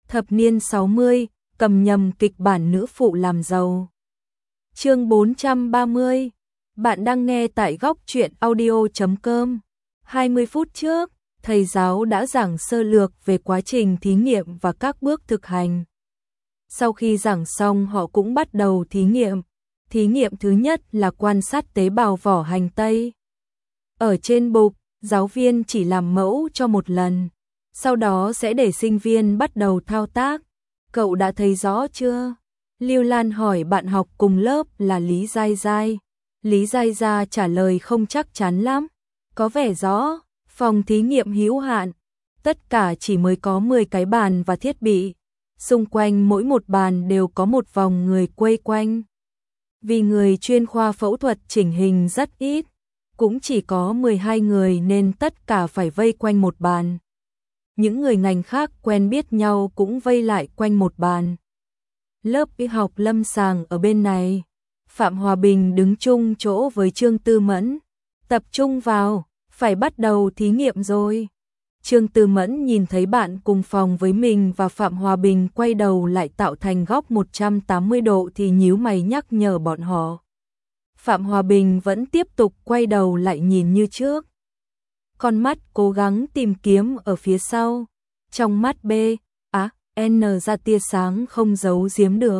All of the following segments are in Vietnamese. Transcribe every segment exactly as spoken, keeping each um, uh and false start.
Thập niên sáu mươi, cầm nhầm kịch bản nữ phụ làm giàu. Chương bốn trăm ba mươi. Bạn đang nghe tại góc truyện audio chấm com. hai mươi phút trước, thầy giáo đã giảng sơ lược về quá trình thí nghiệm và các bước thực hành. Sau khi giảng xong họ cũng bắt đầu thí nghiệm. Thí nghiệm thứ nhất là quan sát tế bào vỏ hành tây. Ở trên bục, giáo viên chỉ làm mẫu cho một lần, sau đó sẽ để sinh viên bắt đầu thao tác. Cậu đã thấy rõ chưa? Lưu Lan hỏi bạn học cùng lớp là Lý Giai Giai. Lý Giai Giai trả lời không chắc chắn lắm. Có vẻ rõ, phòng thí nghiệm hữu hạn. Tất cả chỉ mới có mười cái bàn và thiết bị. Xung quanh mỗi một bàn đều có một vòng người quay quanh. Vì người chuyên khoa phẫu thuật chỉnh hình rất ít, cũng chỉ có mười hai người nên tất cả phải vây quanh một bàn. Những người ngành khác quen biết nhau cũng vây lại quanh một bàn. Lớp y học lâm sàng ở bên này. Phạm Hòa Bình đứng chung chỗ với Trương Tư Mẫn. Tập trung vào, phải bắt đầu thí nghiệm rồi. Trương Tư Mẫn nhìn thấy bạn cùng phòng với mình và Phạm Hòa Bình quay đầu lại tạo thành góc một trăm tám mươi độ thì nhíu mày nhắc nhở bọn họ. Phạm Hòa Bình vẫn tiếp tục quay đầu lại nhìn như trước. Con mắt cố gắng tìm kiếm ở phía sau. Trong mắt B, á, N ra tia sáng không giấu giếm được.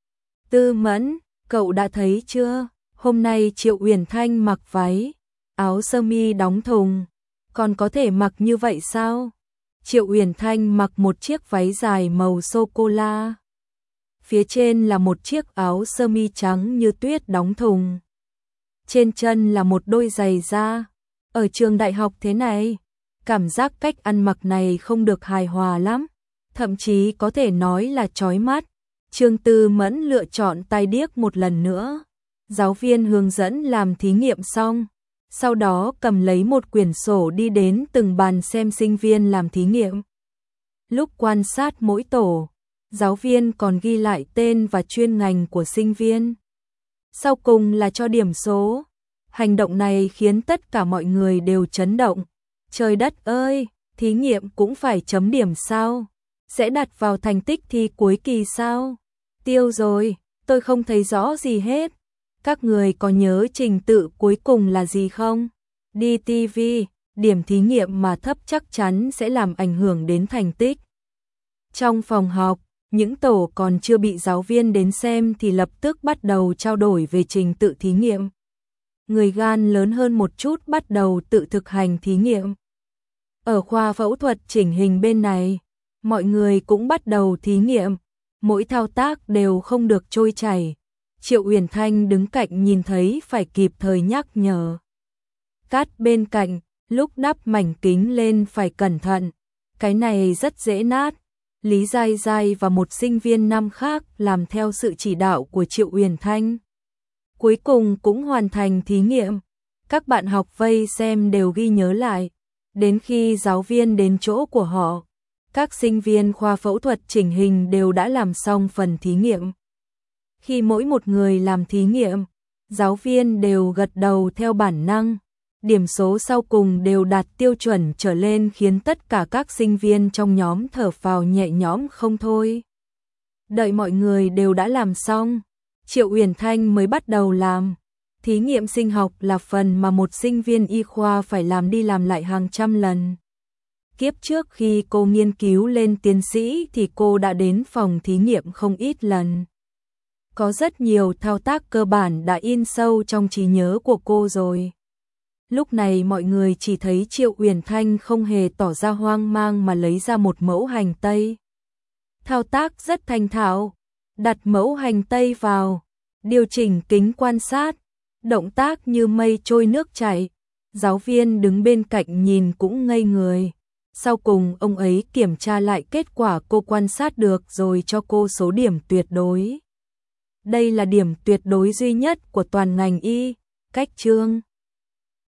Tư Mẫn, cậu đã thấy chưa? Hôm nay Triệu Uyển Thanh mặc váy, áo sơ mi đóng thùng. Còn có thể mặc như vậy sao? Triệu Uyển Thanh mặc một chiếc váy dài màu sô-cô-la. Phía trên là một chiếc áo sơ mi trắng như tuyết đóng thùng. Trên chân là một đôi giày da. Ở trường đại học thế này, cảm giác cách ăn mặc này không được hài hòa lắm, thậm chí có thể nói là chói mắt. Trương Tư Mẫn lựa chọn tai điếc một lần nữa. Giáo viên hướng dẫn làm thí nghiệm xong, sau đó cầm lấy một quyển sổ đi đến từng bàn xem sinh viên làm thí nghiệm. Lúc quan sát mỗi tổ, giáo viên còn ghi lại tên và chuyên ngành của sinh viên. Sau cùng là cho điểm số. Hành động này khiến tất cả mọi người đều chấn động. Trời đất ơi, thí nghiệm cũng phải chấm điểm sao? Sẽ đặt vào thành tích thi cuối kỳ sao? Tiêu rồi, tôi không thấy rõ gì hết. Các người có nhớ trình tự cuối cùng là gì không? Đi ti vi, điểm thí nghiệm mà thấp chắc chắn sẽ làm ảnh hưởng đến thành tích. Trong phòng học, những tổ còn chưa bị giáo viên đến xem thì lập tức bắt đầu trao đổi về trình tự thí nghiệm. Người gan lớn hơn một chút bắt đầu tự thực hành thí nghiệm. Ở khoa phẫu thuật chỉnh hình bên này, mọi người cũng bắt đầu thí nghiệm. Mỗi thao tác đều không được trôi chảy. Triệu Uyển Thanh đứng cạnh nhìn thấy phải kịp thời nhắc nhở. Cát bên cạnh, lúc đắp mảnh kính lên phải cẩn thận. Cái này rất dễ nát. Lý Giai Giai và một sinh viên nam khác làm theo sự chỉ đạo của Triệu Uyển Thanh. Cuối cùng cũng hoàn thành thí nghiệm. Các bạn học vây xem đều ghi nhớ lại. Đến khi giáo viên đến chỗ của họ, các sinh viên khoa phẫu thuật chỉnh hình đều đã làm xong phần thí nghiệm. Khi mỗi một người làm thí nghiệm, giáo viên đều gật đầu theo bản năng. Điểm số sau cùng đều đạt tiêu chuẩn trở lên khiến tất cả các sinh viên trong nhóm thở phào nhẹ nhõm không thôi. Đợi mọi người đều đã làm xong, Triệu Uyển Thanh mới bắt đầu làm. Thí nghiệm sinh học là phần mà một sinh viên y khoa phải làm đi làm lại hàng trăm lần. Kiếp trước khi cô nghiên cứu lên tiến sĩ thì cô đã đến phòng thí nghiệm không ít lần. Có rất nhiều thao tác cơ bản đã in sâu trong trí nhớ của cô rồi. Lúc này mọi người chỉ thấy Triệu Uyển Thanh không hề tỏ ra hoang mang mà lấy ra một mẫu hành tây. Thao tác rất thành thạo, đặt mẫu hành tây vào, điều chỉnh kính quan sát, động tác như mây trôi nước chảy. Giáo viên đứng bên cạnh nhìn cũng ngây người. Sau cùng ông ấy kiểm tra lại kết quả cô quan sát được rồi cho cô số điểm tuyệt đối. Đây là điểm tuyệt đối duy nhất của toàn ngành y, cách chương.